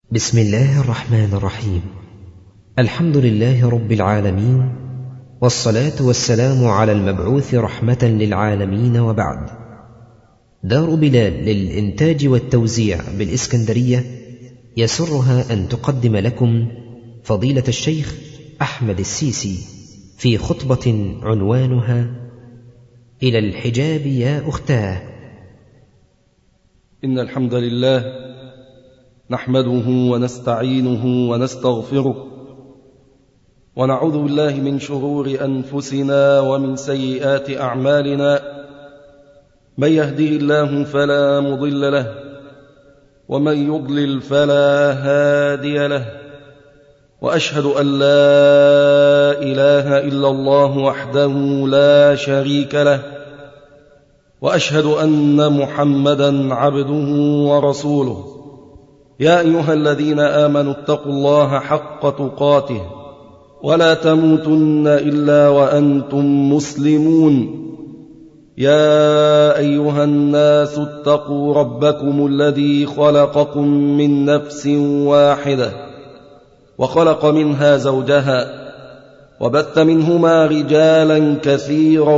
بسم الله الرحمن الرحيم. الحمد لله رب العالمين، والصلاة والسلام على المبعوث رحمة للعالمين، وبعد. دار بلال للإنتاج والتوزيع بالإسكندرية يسرها أن تقدم لكم فضيلة الشيخ أحمد السيسي في خطبة عنوانها إلى الحجاب يا أختاه. إن الحمد لله نحمده ونستعينه ونستغفره، ونعوذ بالله من شرور أنفسنا ومن سيئات أعمالنا. من يهده الله فلا مضل له، ومن يضلل فلا هادي له، وأشهد أن لا إله إلا الله وحده لا شريك له، وأشهد أن محمدًا عبده ورسوله. يا أيها الذين آمنوا اتقوا الله حق تقاته ولا تموتن إلا وأنتم مسلمون. يا أيها الناس اتقوا ربكم الذي خلقكم من نفس واحدة، وخلق منها زوجها، وبث منهما رجالا كثيرا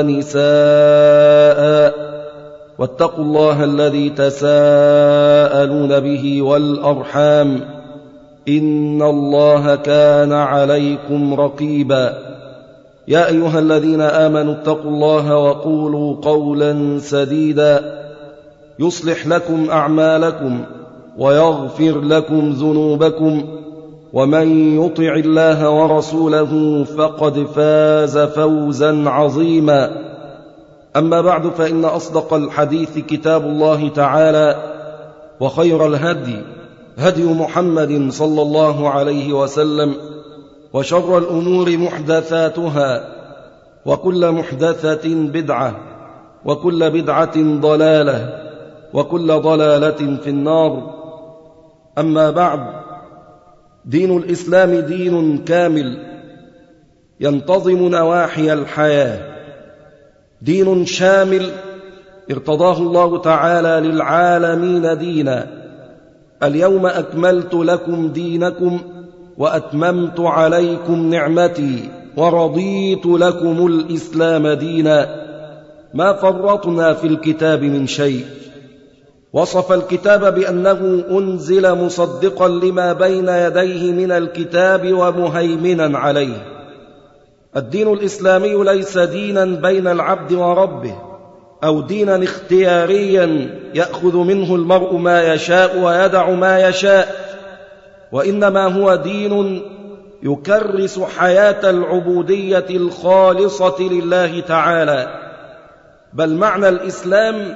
ونساء. واتقوا الله الذي تساءلون به والأرحام، إن الله كان عليكم رقيبا. يا أيها الذين آمنوا اتقوا الله وقولوا قولا سديدا يصلح لكم أعمالكم ويغفر لكم ذنوبكم، ومن يطع الله ورسوله فقد فاز فوزا عظيما. أما بعد، فإن أصدق الحديث كتاب الله تعالى، وخير الهدي هدي محمد صلى الله عليه وسلم، وشر الأمور محدثاتها، وكل محدثة بدعة، وكل بدعة ضلالة، وكل ضلالة في النار. أما بعد، دين الإسلام دين كامل ينتظم نواحي الحياة، دين شامل ارتضاه الله تعالى للعالمين دينا. اليوم أكملت لكم دينكم وأتممت عليكم نعمتي ورضيت لكم الإسلام دينا. ما فرطنا في الكتاب من شيء. وصف الكتاب بأنه أنزل مصدقا لما بين يديه من الكتاب ومهيمنا عليه. الدين الإسلامي ليس دينا بين العبد وربه، أو دينا اختياريا يأخذ منه المرء ما يشاء ويدع ما يشاء، وإنما هو دين يكرس حياة العبودية الخالصة لله تعالى. بل معنى الإسلام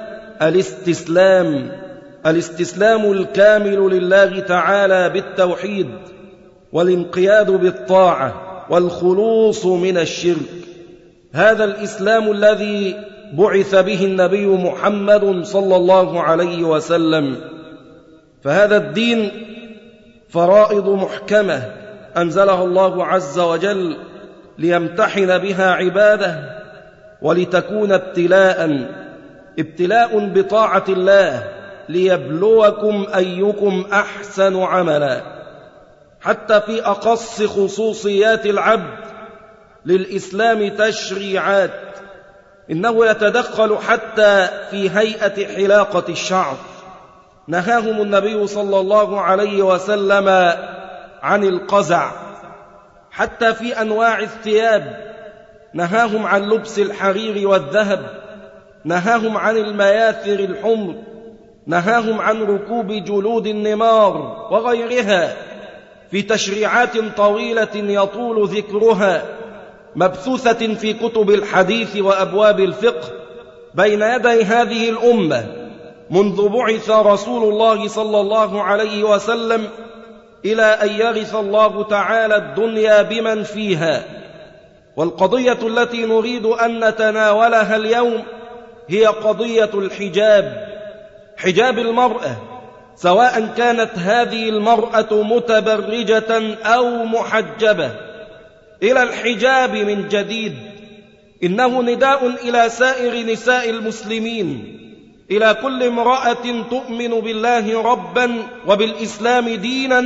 الاستسلام الكامل لله تعالى بالتوحيد، والانقياد بالطاعة، والخلوص من الشرك. هذا الإسلام الذي بعث به النبي محمد صلى الله عليه وسلم. فهذا الدين فرائض محكمة أنزلها الله عز وجل ليمتحن بها عباده، ولتكون ابتلاء بطاعة الله، ليبلوكم أيكم أحسن عملا. حتى في أقص خصوصيات العبد للإسلام تشريعات. إنه يتدخل حتى في هيئة حلاقة الشعر. نهاهم النبي صلى الله عليه وسلم عن القزع. حتى في أنواع الثياب نهاهم عن لبس الحرير والذهب، نهاهم عن المياثر الحمر، نهاهم عن ركوب جلود النمار وغيرها، في تشريعات طويلة يطول ذكرها، مبثوثة في كتب الحديث وأبواب الفقه بين يدي هذه الأمة منذ بعث رسول الله صلى الله عليه وسلم إلى أن يرث الله تعالى الدنيا بمن فيها. والقضية التي نريد أن نتناولها اليوم هي قضية الحجاب، حجاب المرأة، سواء كانت هذه المرأة متبرجة أو محجبة. إلى الحجاب من جديد. إنه نداء إلى سائر نساء المسلمين إلى كل امرأة تؤمن بالله ربا وبالإسلام دينا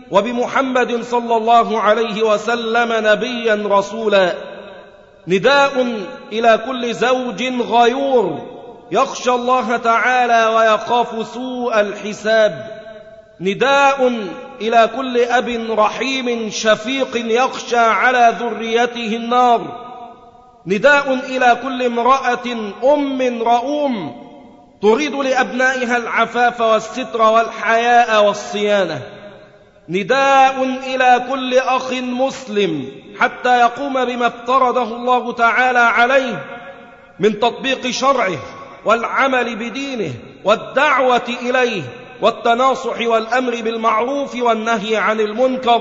وبمحمد صلى الله عليه وسلم نبيا رسولا. نداء إلى كل زوج غيور يخشى الله تعالى ويخاف سوء الحساب. نداء إلى كل أب رحيم شفيق يخشى على ذريته النار. نداء إلى كل امرأة أم رؤوم تريد لأبنائها العفاف والستر والحياء والصيانة. نداء إلى كل أخ مسلم حتى يقوم بما افترضه الله تعالى عليه من تطبيق شرعه والعمل بدينه والدعوة إليه والتناصح والأمر بالمعروف والنهي عن المنكر.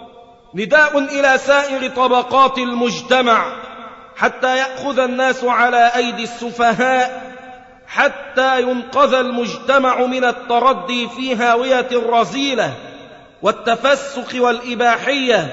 نداء إلى سائر طبقات المجتمع حتى يأخذ الناس على أيدي السفهاء، حتى ينقذ المجتمع من التردي في هاوية الرذيلة والتفسق والإباحية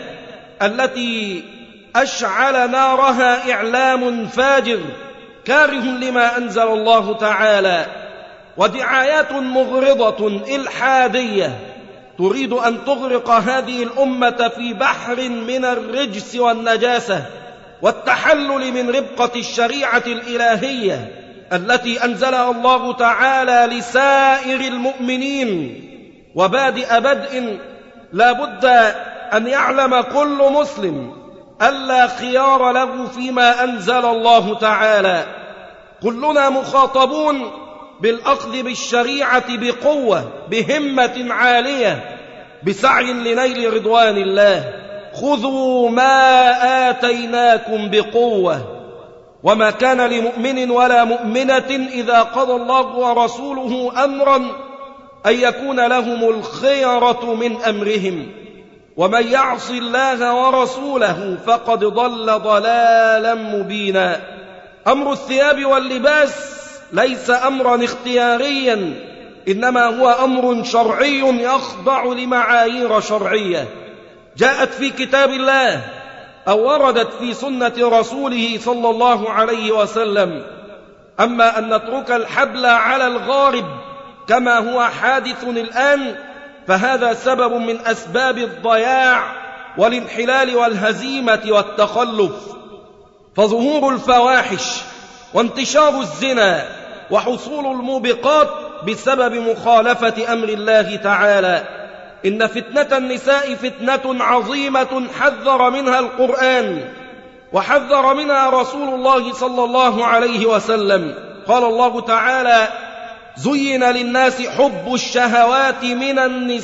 التي أشعل نارها إعلام فاجر كاره لما أنزل الله تعالى، ودعايات مغرضة إلحادية تريد أن تغرق هذه الأمة في بحر من الرجس والنجاسة والتحلل من ربقة الشريعة الإلهية التي أنزلها الله تعالى لسائر المؤمنين. وبادئ بدء لا بد أن يعلم كل مسلم ألا خيار له فيما أنزل الله تعالى. كلنا مخاطبون بالأخذ بالشريعة بقوة، بهمة عالية، بسعي لنيل رضوان الله. خذوا ما آتيناكم بقوة. وما كان لمؤمن ولا مؤمنة إذا قضى الله ورسوله أمرا أن يكون لهم الخيرة من أمرهم، ومن يعص الله ورسوله فقد ضل ضلالا مبينا. أمر الثياب واللباس ليس أمرا اختياريا، إنما هو أمر شرعي يخضع لمعايير شرعية جاءت في كتاب الله أو وردت في سنة رسوله صلى الله عليه وسلم. أما أن نترك الحبل على الغارب كما هو حادث الآن فهذا سبب من أسباب الضياع والانحلال والهزيمة والتخلف. فظهور الفواحش وانتشار الزنا وحصول الموبقات بسبب مخالفة أمر الله تعالى. إن فتنة النساء فتنة عظيمة حذر منها القرآن وحذر منها رسول الله صلى الله عليه وسلم. قال الله تعالى: زين للناس حب الشهوات من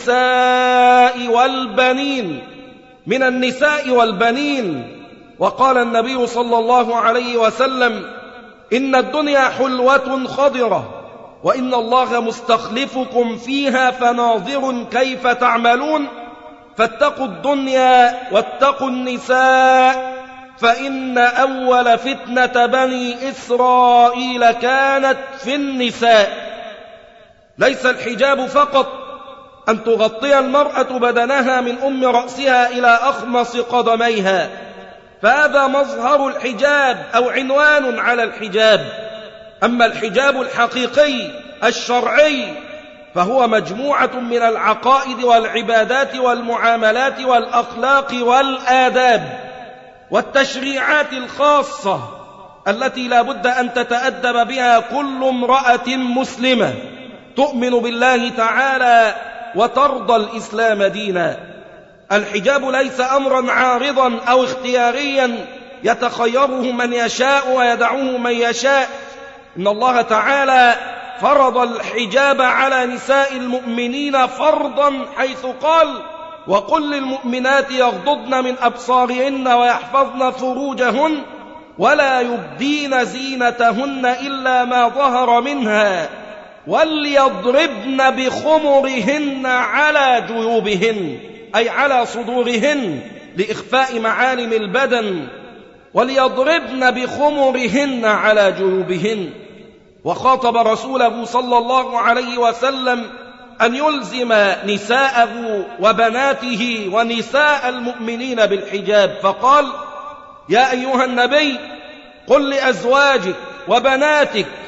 النساء والبنين. وقال النبي صلى الله عليه وسلم: إن الدنيا حلوة خضرة وإن الله مستخلفكم فيها فناظر كيف تعملون فاتقوا الدنيا واتقوا النساء فإن أول فتنة بني إسرائيل كانت في النساء. ليس الحجاب فقط أن تغطي المرأة بدنها من أم رأسها إلى أخمص قدميها، فهذا مظهر الحجاب أو عنوان على الحجاب. أما الحجاب الحقيقي الشرعي فهو مجموعة من العقائد والعبادات والمعاملات والأخلاق والآداب والتشريعات الخاصة التي لا بد أن تتأدب بها كل امرأة مسلمة تؤمن بالله تعالى وترضى الإسلام دينا. الحجاب ليس أمرا عارضا أو اختياريا يتخيره من يشاء ويدعوه من يشاء. إن الله تعالى فرض الحجاب على نساء المؤمنين فرضا حيث قال: وقل للمؤمنات يغضضن من أبصارهن ويحفظن فروجهن ولا يبدين زينتهن إلا ما ظهر منها وليضربن بخمرهن على جيوبهن، أي على صدورهن لإخفاء معالم البدن، وليضربن بخمرهن على جيوبهن. وخاطب رسوله صلى الله عليه وسلم أن يلزم نساءه وبناته ونساء المؤمنين بالحجاب، فقال: يا أيها النبي قل لأزواجك وبناتك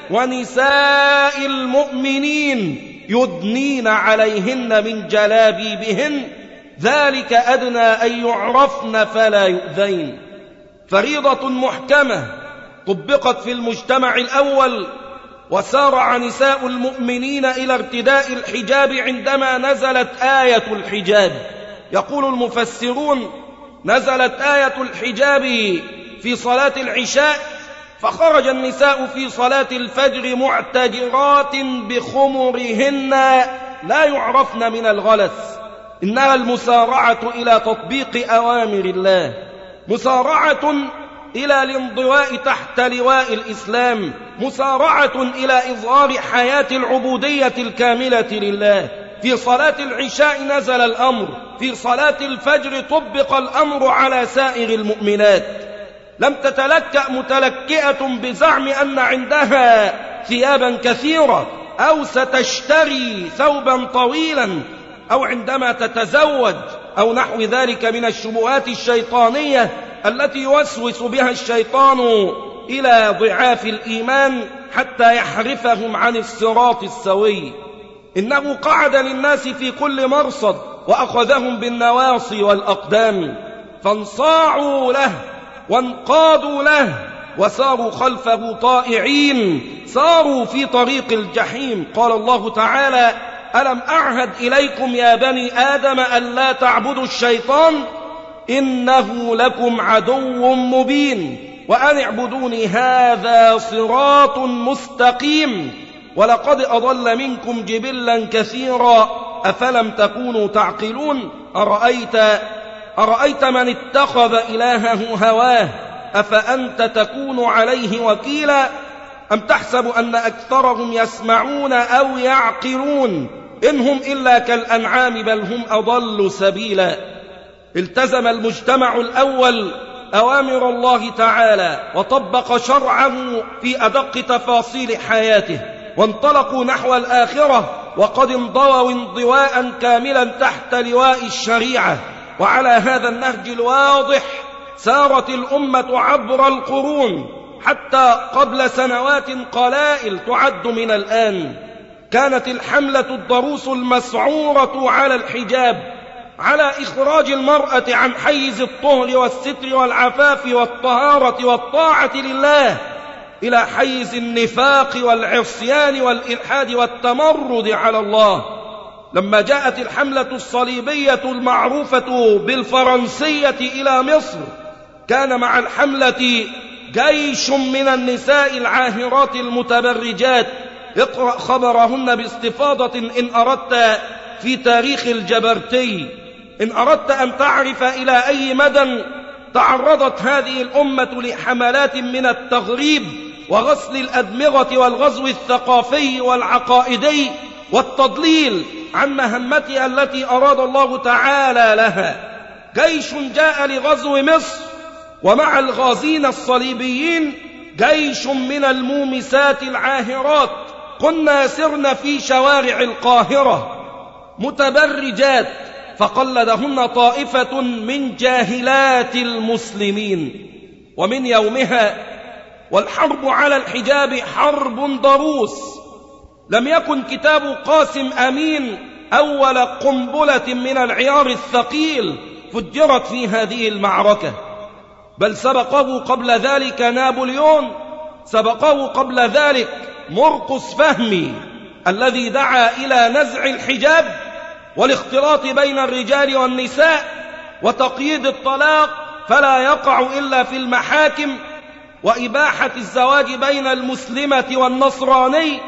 ونساء المؤمنين يدنين عليهن من جلابيبهن ذلك أدنى أن يعرفن فلا يؤذين. فريضة محكمة طبقت في المجتمع الأول، وسارع نساء المؤمنين إلى ارتداء الحجاب عندما نزلت آية الحجاب. يقول المفسرون: نزلت آية الحجاب في صلاة العشاء، فخرج النساء في صلاة الفجر معتجرات بخمرهن لا يعرفن من الغلس. إنها المسارعة إلى تطبيق أوامر الله، مسارعة إلى الانضواء تحت لواء الإسلام، مسارعة إلى إظهار حياة العبودية الكاملة لله. في صلاة العشاء نزل الأمر، في صلاة الفجر طبق الأمر على سائر المؤمنات. لم تتلكأ متلكئة بزعم أن عندها ثيابا كثيرة، أو ستشتري ثوبا طويلا، أو عندما تتزوج، أو نحو ذلك من الشبهات الشيطانية التي يوسوس بها الشيطان إلى ضعاف الإيمان حتى يحرفهم عن الصراط السوي. إنه قعد للناس في كل مرصد وأخذهم بالنواصي والأقدام، فانصاعوا له وانقادوا له وساروا خلفه طائعين، ساروا في طريق الجحيم. قال الله تعالى: ألم أعهد إليكم يا بني آدم ألا تعبدوا الشيطان إنه لكم عدو مبين وأن اعبدوني هذا صراط مستقيم ولقد أضل منكم جبلا كثيرا أفلم تكونوا تعقلون أرأيت من اتخذ إلهه هواه أفأنت تكون عليه وكيلا أم تحسب أن أكثرهم يسمعون أو يعقلون إن هم إلا كالأنعام بل هم أضل سبيلا. التزم المجتمع الأول أوامر الله تعالى وطبق شرعه في أدق تفاصيل حياته، وانطلقوا نحو الآخرة وقد انضووا انضواء كاملا تحت لواء الشريعة. وعلى هذا النهج الواضح سارت الأمة عبر القرون حتى قبل سنوات قلائل تعد من الآن. كانت الحملة الضروس المسعورة على الحجاب، على إخراج المرأة عن حيز الطهر والستر والعفاف والطهارة والطاعة لله إلى حيز النفاق والعصيان والإلحاد والتمرد على الله. لما جاءت الحملة الصليبية المعروفة بالفرنسية إلى مصر، كان مع الحملة جيش من النساء العاهرات المتبرجات. اقرأ خبرهن باستفاضة إن أردت في تاريخ الجبرتي، إن أردت أن تعرف إلى أي مدى تعرضت هذه الأمة لحملات من التغريب وغسل الأدمغة والغزو الثقافي والعقائدي والتضليل عن مهمتها التي أراد الله تعالى لها. جيش جاء لغزو مصر، ومع الغازين الصليبيين جيش من المومسات العاهرات. كنا سرنا في شوارع القاهرة متبرجات، فقلدهن طائفة من جاهلات المسلمين. ومن يومها والحرب على الحجاب حرب ضروس. لم يكن كتاب قاسم أمين أول قنبلة من العيار الثقيل فجرت في هذه المعركة، بل سبقه قبل ذلك نابليون، سبقه قبل ذلك مرقس فهمي الذي دعا إلى نزع الحجاب والاختلاط بين الرجال والنساء وتقييد الطلاق فلا يقع إلا في المحاكم، وإباحة الزواج بين المسلمة والنصراني،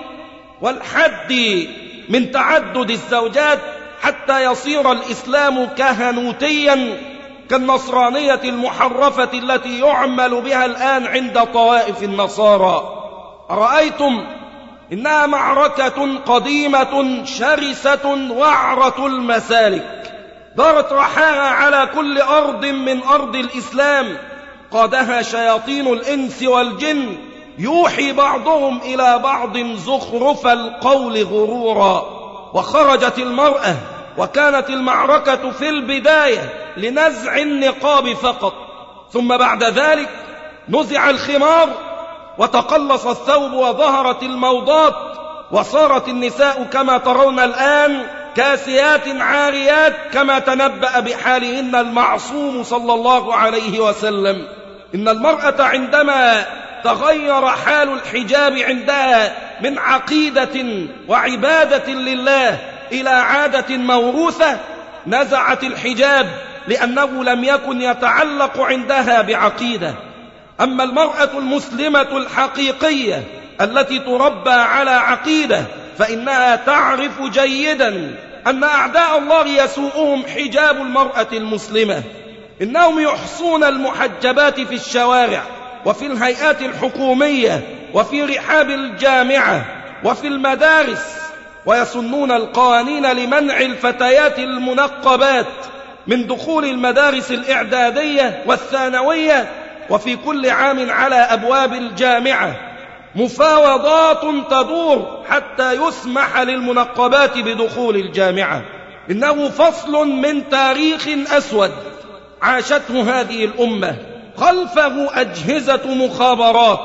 والحد من تعدد الزوجات حتى يصير الإسلام كهنوتيا كالنصرانية المحرفة التي يعمل بها الآن عند طوائف النصارى. رأيتم إنها معركة قديمة شرسة وعرة المسالك، دارت رحاها على كل أرض من أرض الإسلام، قادها شياطين الإنس والجن يوحي بعضهم إلى بعض زخرف القول غرورا. وخرجت المرأة، وكانت المعركة في البداية لنزع النقاب فقط، ثم بعد ذلك نزع الخمار وتقلص الثوب وظهرت الموضات، وصارت النساء كما ترون الآن كاسيات عاريات كما تنبأ بحالهن المعصوم صلى الله عليه وسلم. إن المرأة عندما تغير حال الحجاب عندها من عقيدة وعبادة لله إلى عادة موروثة نزعت الحجاب، لأنه لم يكن يتعلق عندها بعقيدة. أما المرأة المسلمة الحقيقية التي تربى على عقيدة فإنها تعرف جيدا أن أعداء الله يسوءهم حجاب المرأة المسلمة. إنهم يحصون المحجبات في الشوارع وفي الهيئات الحكومية وفي رحاب الجامعة وفي المدارس، ويسنون القوانين لمنع الفتيات المنقبات من دخول المدارس الإعدادية والثانوية، وفي كل عام على أبواب الجامعة مفاوضات تدور حتى يسمح للمنقبات بدخول الجامعة. إنه فصل من تاريخ أسود عاشته هذه الأمة، خلفه أجهزة مخابرات،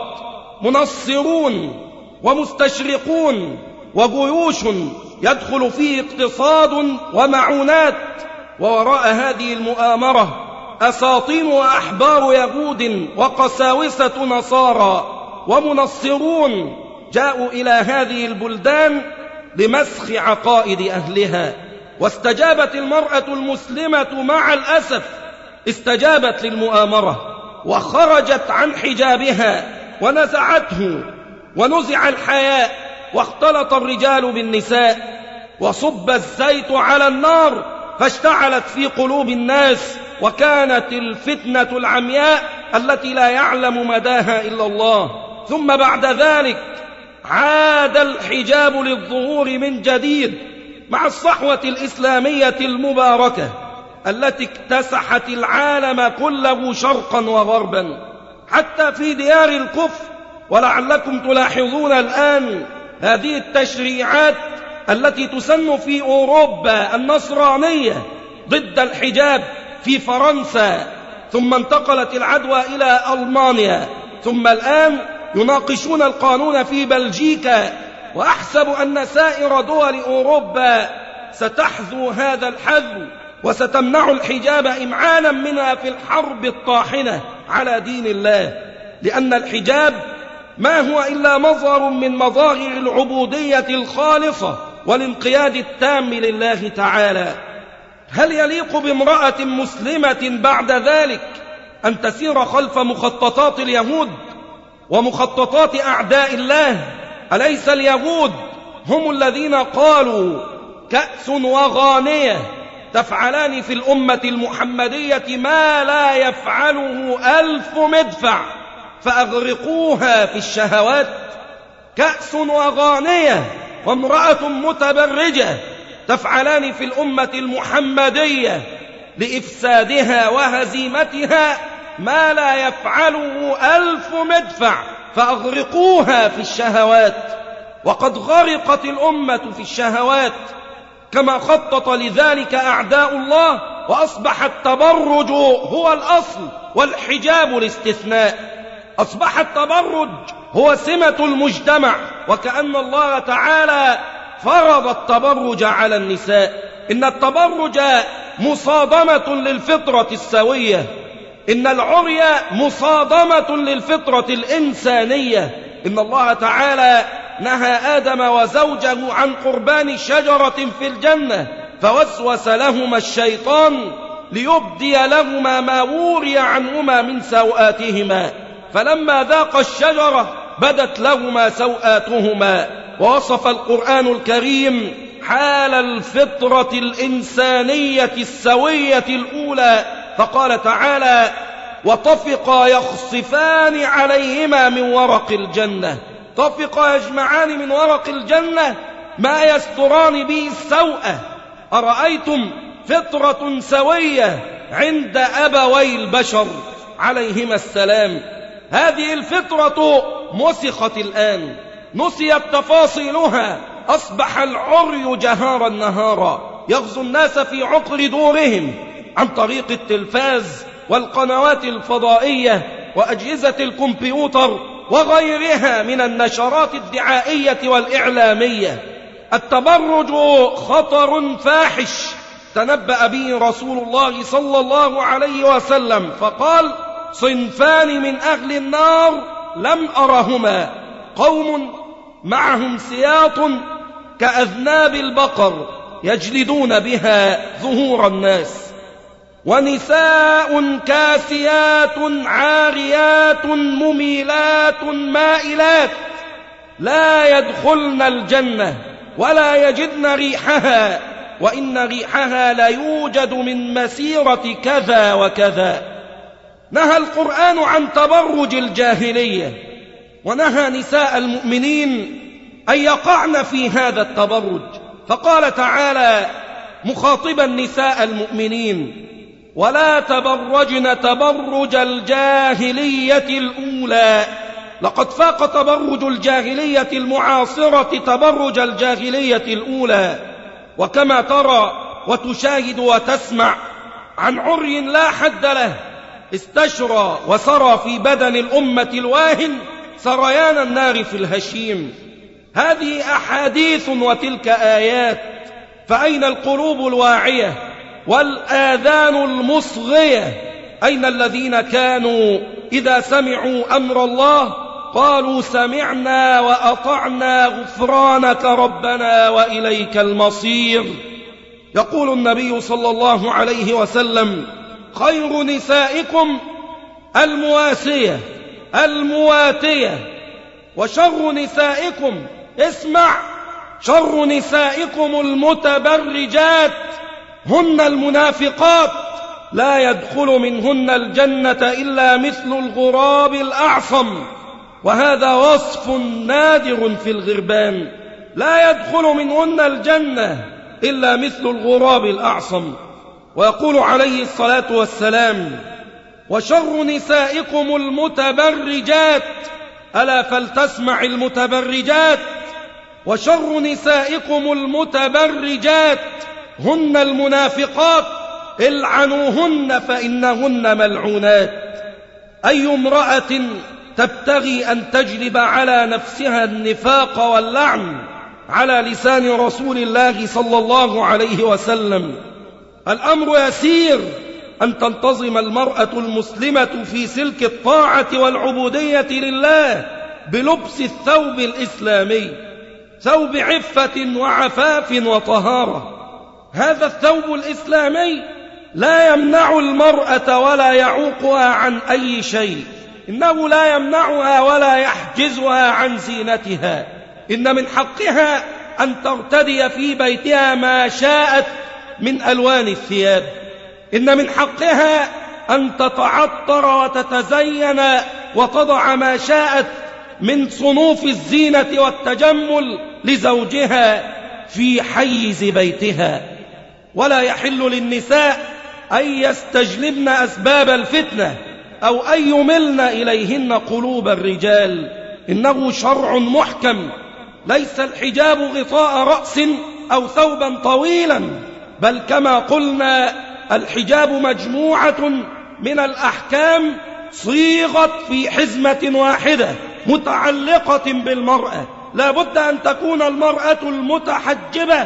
منصرون ومستشرقون وجيوش يدخل فيه اقتصاد ومعونات، ووراء هذه المؤامرة أساطين وأحبار يهود وقساوسة نصارى ومنصرون جاءوا إلى هذه البلدان لمسخ عقائد أهلها. واستجابت المرأة المسلمة مع الأسف، استجابت للمؤامرة وخرجت عن حجابها ونزعته، ونزع الحياء، واختلط الرجال بالنساء، وصب الزيت على النار فاشتعلت في قلوب الناس، وكانت الفتنة العمياء التي لا يعلم مداها إلا الله. ثم بعد ذلك عاد الحجاب للظهور من جديد مع الصحوة الإسلامية المباركة التي اكتسحت العالم كله شرقا وغربا حتى في ديار الكفر. ولعلكم تلاحظون الآن هذه التشريعات التي تسن في أوروبا النصرانية ضد الحجاب في فرنسا، ثم انتقلت العدوى إلى ألمانيا، ثم الآن يناقشون القانون في بلجيكا. وأحسب أن سائر دول أوروبا ستحذو هذا الحذو وستمنع الحجاب إمعانا منها في الحرب الطاحنة على دين الله، لأن الحجاب ما هو إلا مظهر من مظاهر العبودية الخالصة والانقياد التام لله تعالى. هل يليق بامرأة مسلمة بعد ذلك أن تسير خلف مخططات اليهود ومخططات أعداء الله؟ أليس اليهود هم الذين قالوا كأس وغانية تفعلان في الأمة المحمدية ما لا يفعله 1000 مدفع فأغرقوها في الشهوات؟ كأس وغانية وامرأة متبرجة تفعلان في الأمة المحمدية لإفسادها وهزيمتها ما لا يفعله 1000 مدفع فأغرقوها في الشهوات. وقد غرقت الأمة في الشهوات كما خطط لذلك أعداء الله، وأصبح التبرج هو الأصل والحجاب الاستثناء. أصبح التبرج هو سمة المجتمع، وكأن الله تعالى فرض التبرج على النساء. إن التبرج مصادمة للفطرة السوية، إن العري مصادمة للفطرة الإنسانية. إن الله تعالى نهى آدم وزوجه عن قربان شجرة في الجنة، فوسوس لهما الشيطان ليبدي لهما ما وري عنهما من سوآتهما، فلما ذاقا الشجرة بدت لهما سوآتهما. ووصف القرآن الكريم حال الفطرة الإنسانية السوية الأولى فقال تعالى: وطفقا يخصفان عليهما من ورق الجنة. طفقا يجمعان من ورق الجنة ما يستران به السوءة. أرأيتم فطرة سوية عند أبوي البشر عليهما السلام. هذه الفطرة مسخت الآن، نسيت تفاصيلها، أصبح العري جهارا نهارا يغزو الناس في عقر دورهم عن طريق التلفاز والقنوات الفضائية وأجهزة الكمبيوتر وغيرها من النشرات الدعائية والإعلامية. التبرج خطر فاحش تنبأ به رسول الله صلى الله عليه وسلم فقال: صنفان من أهل النار لم أرهما، قوم معهم سياط كأذناب البقر يجلدون بها ظهور الناس، ونساء كاسيات عاريات مميلات مائلات لا يدخلن الجنة ولا يجدن ريحها، وإن ريحها ليوجد من مسيرة كذا وكذا. نهى القرآن عن تبرج الجاهلية، ونهى نساء المؤمنين أن يقعن في هذا التبرج، فقال تعالى مخاطبا نساء المؤمنين: ولا تبرجن تبرج الجاهلية الأولى. لقد فاق تبرج الجاهلية المعاصرة تبرج الجاهلية الأولى. وكما ترى وتشاهد وتسمع عن عري لا حد له استشرى وسرى في بدن الأمة الواهن سريان النار في الهشيم. هذه أحاديث وتلك آيات، فأين القلوب الواعية والآذان المصغية؟ أين الذين كانوا إذا سمعوا أمر الله قالوا: سمعنا وأطعنا غفرانك ربنا وإليك المصير؟ يقول النبي صلى الله عليه وسلم: خير نسائكم المواسية المواتية، وشر نسائكم، اسمع، شر نسائكم المتبرجات، هن المنافقات، لا يدخل منهن الجنة إلا مثل الغراب الأعصم. وهذا وصف نادر في الغربان، لا يدخل منهن الجنة إلا مثل الغراب الأعصم. ويقول عليه الصلاة والسلام: وشر نسائكم المتبرجات، ألا فلتسمع المتبرجات، وشر نسائكم المتبرجات هن المنافقات، العنوهن فإنهن ملعونات. أي امرأة تبتغي أن تجلب على نفسها النفاق واللعن على لسان رسول الله صلى الله عليه وسلم؟ الأمر يسير أن تنتظم المرأة المسلمة في سلك الطاعة والعبودية لله بلبس الثوب الإسلامي، ثوب عفة وعفاف وطهارة. هذا الثوب الإسلامي لا يمنع المرأة ولا يعوقها عن أي شيء، إنه لا يمنعها ولا يحجزها عن زينتها. إن من حقها أن ترتدي في بيتها ما شاءت من ألوان الثياب، إن من حقها أن تتعطر وتتزين وتضع ما شاءت من صنوف الزينة والتجمل لزوجها في حيز بيتها. ولا يحل للنساء أن يستجلبن أسباب الفتنة أو أن يملن إليهن قلوب الرجال. إنه شرع محكم، ليس الحجاب غطاء رأس أو ثوبا طويلا، بل كما قلنا الحجاب مجموعة من الأحكام صيغت في حزمة واحدة متعلقة بالمرأة. لا بد أن تكون المرأة المتحجبة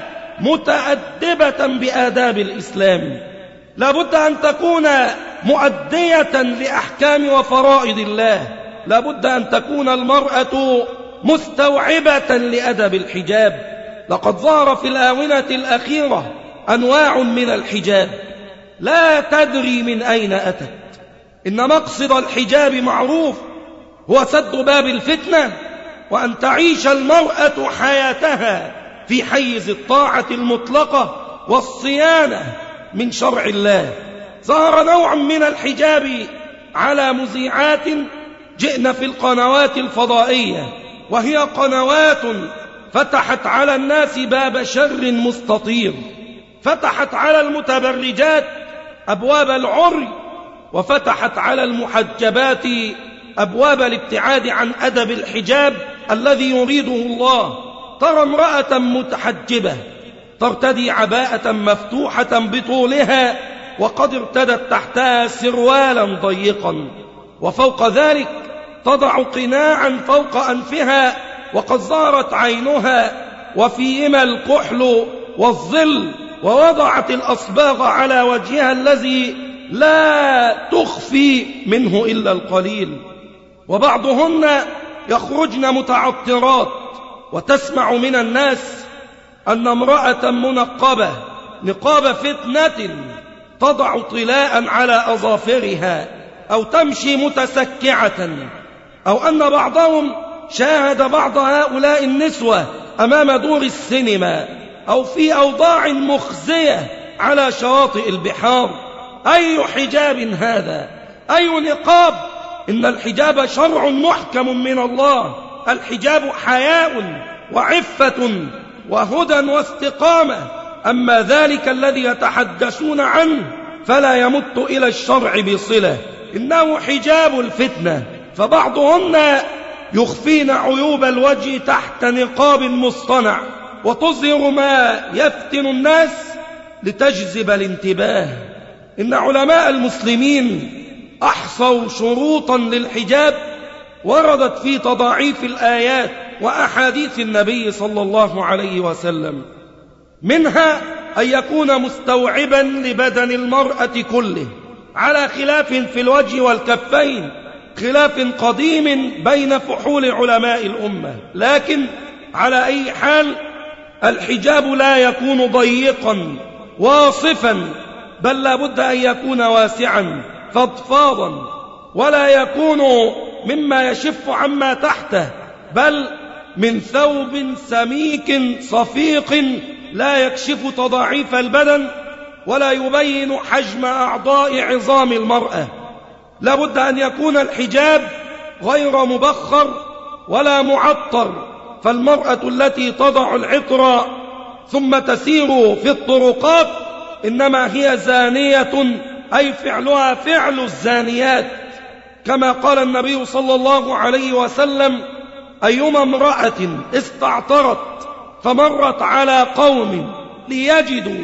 متأدبة بآداب الإسلام، لا بد أن تكون مؤدية لأحكام وفرائض الله، لا بد أن تكون المرأة مستوعبة لأدب الحجاب. لقد ظهر في الآونة الأخيرة أنواع من الحجاب لا تدري من أين أتت. إن مقصد الحجاب معروف، هو سد باب الفتنة، وأن تعيش المرأة حياتها في حيز الطاعة المطلقة والصيانة من شرع الله. ظهر نوع من الحجاب على مذيعات جئن في القنوات الفضائية، وهي قنوات فتحت على الناس باب شر مستطير، فتحت على المتبرجات أبواب العري، وفتحت على المحجبات أبواب الابتعاد عن أدب الحجاب الذي يريده الله. ترى امرأة متحجبة ترتدي عباءة مفتوحة بطولها، وقد ارتدت تحتها سروالا ضيقا، وفوق ذلك تضع قناعا فوق أنفها وقد ظهرت عينها وفيهما الكحل والظل، ووضعت الأصباغ على وجهها الذي لا تخفي منه إلا القليل. وبعضهن يخرجن متعطرات، وتسمع من الناس أن امرأة منقبة نقاب فتنة تضع طلاء على أظافرها أو تمشي متسكعة، أو أن بعضهم شاهد بعض هؤلاء النسوة أمام دور السينما أو في أوضاع مخزية على شواطئ البحار. أي حجاب هذا؟ أي نقاب؟ إن الحجاب شرع محكم من الله، الحجاب حياء وعفة وهدى واستقامة. أما ذلك الذي يتحدثون عنه فلا يمت إلى الشرع بصلة، إنه حجاب الفتنة. فبعضهن يخفين عيوب الوجه تحت نقاب مصطنع وتظهر ما يفتن الناس لتجذب الانتباه. إن علماء المسلمين أحصوا شروطا للحجاب وردت في تضاعيف الآيات وأحاديث النبي صلى الله عليه وسلم، منها أن يكون مستوعبا لبدن المرأة كله، على خلاف في الوجه والكفين، خلاف قديم بين فحول علماء الأمة. لكن على أي حال الحجاب لا يكون ضيقا واصفا، بل لابد أن يكون واسعا فضفاضا، ولا يكون مما يشف عما تحته، بل من ثوب سميك صفيق لا يكشف تضاعيف البدن ولا يبين حجم أعضاء عظام المرأة. لابد أن يكون الحجاب غير مبخر ولا معطر، فالمرأة التي تضع العطر ثم تسير في الطرقات إنما هي زانية، أي فعلها فعل الزانيات، كما قال النبي صلى الله عليه وسلم: أيما امرأة استعطرت فمرت على قوم ليجدوا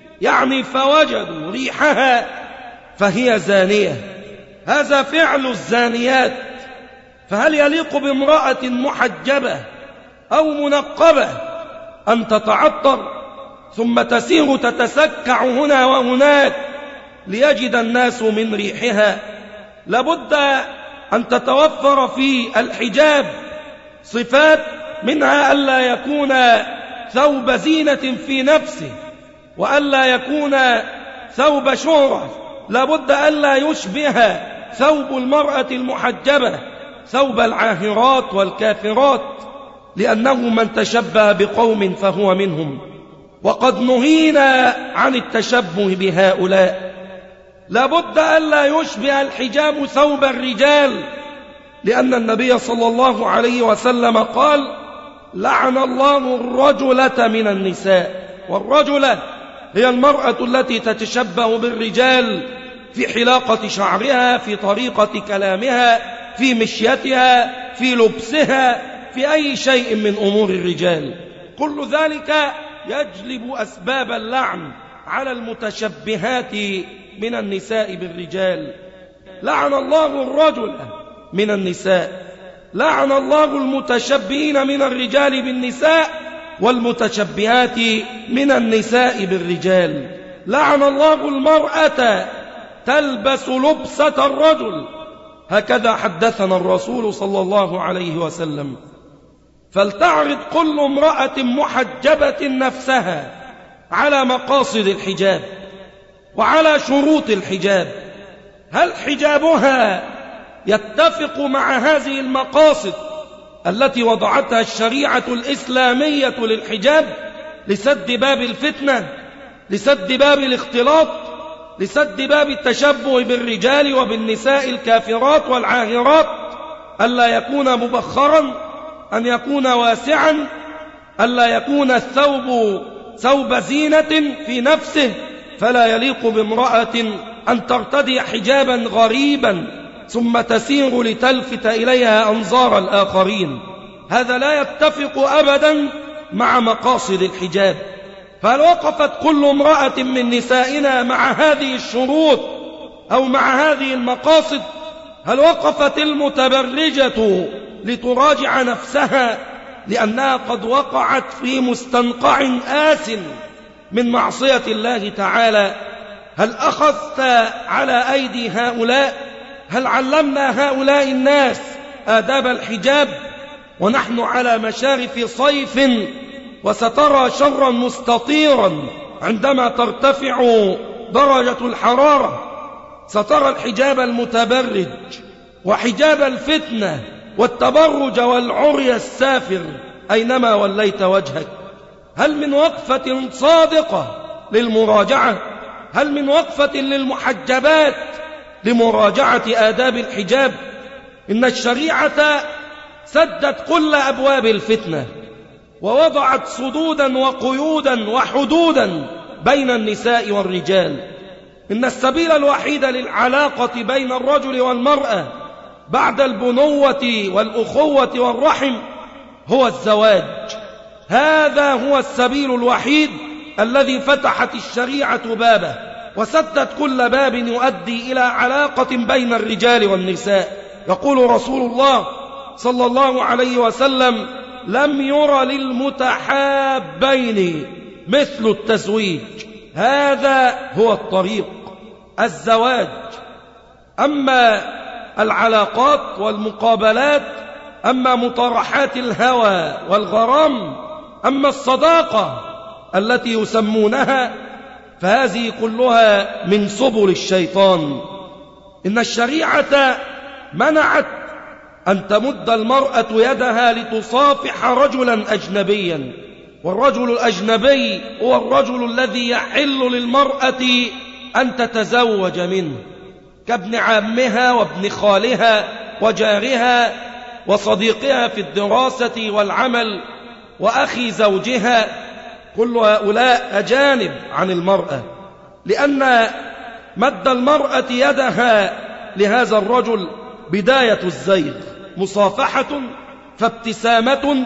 فوجدوا ريحها فهي زانية. هذا فعل الزانيات. فهل يليق بامرأة محجبة أو منقبة أن تتعطر ثم تسير تتسكع هنا وهناك ليجد الناس من ريحها؟ لابد أن تتوفر في الحجاب صفات، منها ألا يكون ثوب زينة في نفسه، وألا يكون ثوب شهرة. لابد ألا يشبه ثوب المرأة المحجبة ثوب العاهرات والكافرات، لأنه من تشبه بقوم فهو منهم، وقد نهينا عن التشبه بهؤلاء. لابد ألا يشبه الحجاب ثوب الرجال، لأن النبي صلى الله عليه وسلم قال: لعن الله الرجلة من النساء. والرجلة هي المرأة التي تتشبه بالرجال في حلاقة شعرها، في طريقة كلامها، في مشيتها، في لبسها، في أي شيء من أمور الرجال. كل ذلك يجلب أسباب اللعن على المتشبهات من النساء بالرجال. لعن الله الرجل من النساء، لعن الله المتشبهين من الرجال بالنساء والمتشبهات من النساء بالرجال. لعن الله المرأة تلبس لبسة الرجل، هكذا حدثنا الرسول صلى الله عليه وسلم. فلتعرض كل امرأة محجبة نفسها على مقاصد الحجاب وعلى شروط الحجاب. هل حجابها يتفق مع هذه المقاصد التي وضعتها الشريعة الإسلامية للحجاب، لسد باب الفتنة، لسد باب الاختلاط، لسد باب التشبه بالرجال وبالنساء الكافرات والعاهرات؟ ألا يكون مبخرا، أن يكون واسعا، ألا يكون الثوب ثوب زينة في نفسه، فلا يليق بامرأة أن ترتدي حجابا غريبا ثم تسير لتلفت إليها أنظار الآخرين. هذا لا يتفق أبدا مع مقاصد الحجاب. فهل وقفت كل امرأة من نسائنا مع هذه الشروط أو مع هذه المقاصد؟ هل وقفت المتبرجة لتراجع نفسها لأنها قد وقعت في مستنقع آس من معصية الله تعالى؟ هل أخذت على أيدي هؤلاء؟ هل علمنا هؤلاء الناس آداب الحجاب؟ ونحن على مشارف صيف، وسترى شرا مستطيرا عندما ترتفع درجة الحرارة. سترى الحجاب المتبرج وحجاب الفتنة والتبرج والعري السافر أينما وليت وجهك. هل من وقفة صادقة للمراجعة؟ هل من وقفة للمحجبات لمراجعة آداب الحجاب؟ إن الشريعة سدت كل أبواب الفتنة، ووضعت صدودا وقيودا وحدودا بين النساء والرجال. إن السبيل الوحيد للعلاقة بين الرجل والمرأة بعد البنوة والأخوة والرحم هو الزواج. هذا هو السبيل الوحيد الذي فتحت الشريعة بابه، وسدت كل باب يؤدي إلى علاقة بين الرجال والنساء. يقول رسول الله صلى الله عليه وسلم: لم ير للمتحابين مثل التزويج. هذا هو الطريق، الزواج. أما العلاقات والمقابلات، أما مطارحات الهوى والغرام، أما الصداقة التي يسمونها، فهذه كلها من سبل الشيطان. إن الشريعة منعت أن تمد المرأة يدها لتصافح رجلا أجنبيا، والرجل الأجنبي هو الرجل الذي يحل للمرأة أن تتزوج منه، كابن عمها وابن خالها وجارها وصديقها في الدراسة والعمل وأخي زوجها. كل هؤلاء أجانب عن المرأة، لأن مد المرأة يدها لهذا الرجل بداية الزيغ، مصافحة فابتسامة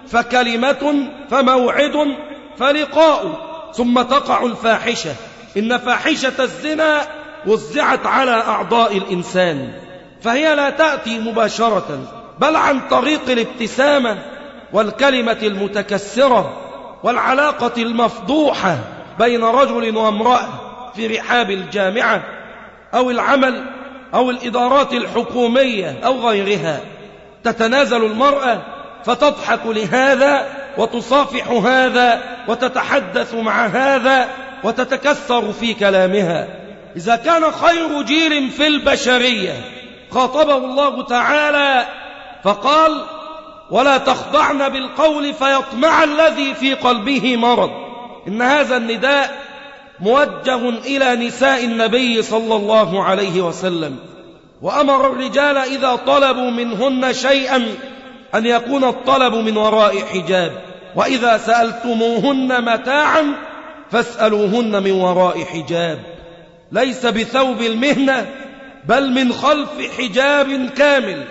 فكلمة فموعد فلقاء، ثم تقع الفاحشة. إن فاحشة الزنا وزعت على أعضاء الإنسان، فهي لا تأتي مباشرة، بل عن طريق الابتسامة والكلمة المتكسرة والعلاقة المفضوحة بين رجل وامرأة في رحاب الجامعة أو العمل أو الإدارات الحكومية أو غيرها. تتنازل المرأة فتضحك لهذا وتصافح هذا وتتحدث مع هذا وتتكسر في كلامها. إذا كان خير جيل في البشرية خاطبه الله تعالى فقال: ولا تخضعن بالقول فيطمع الذي في قلبه مرض. إن هذا النداء موجه إلى نساء النبي صلى الله عليه وسلم، وأمر الرجال إذا طلبوا منهن شيئا أن يكون الطلب من وراء حجاب، وإذا سألتموهن متاعا فاسألوهن من وراء حجاب، ليس بثوب المهنة بل من خلف حجاب كامل،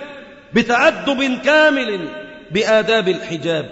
بتأدب كامل بآداب الحجاب،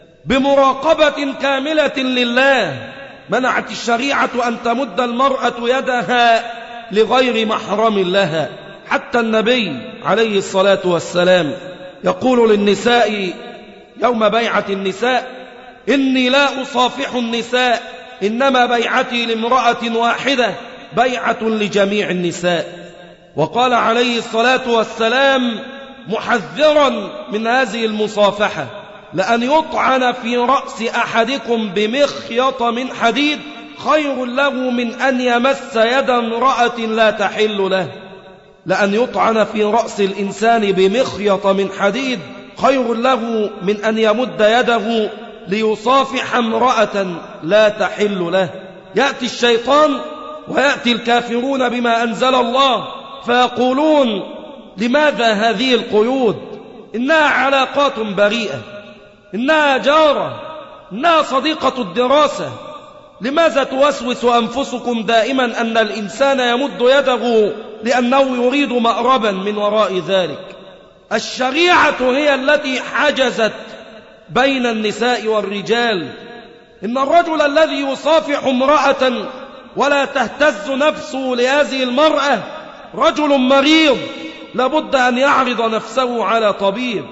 بمراقبة كاملة لله. منعت الشريعة أن تمد المرأة يدها لغير محرم لها. حتى النبي عليه الصلاة والسلام يقول للنساء يوم بيعة النساء: إني لا أصافح النساء، إنما بيعتي لامرأة واحدة بيعة لجميع النساء. وقال عليه الصلاة والسلام محذرا من هذه المصافحة: لأن يطعن في رأس أحدكم بمخيط من حديد خير له من أن يمس يد امرأة لا تحل له. لأن يطعن في رأس الإنسان بمخيط من حديد خير له من أن يمد يده ليصافح امرأة لا تحل له. يأتي الشيطان ويأتي الكافرون بما أنزل الله فيقولون: لماذا هذه القيود؟ إنها علاقات بريئة، إنها جارة، إنها صديقة الدراسة. لماذا توسوس أنفسكم دائما أن الإنسان يمد يده لأنه يريد مأربا من وراء ذلك؟ الشريعة هي التي حجزت بين النساء والرجال. إن الرجل الذي يصافح امرأة ولا تهتز نفسه لهذه المرأة رجل مريض، لابد أن يعرض نفسه على طبيب.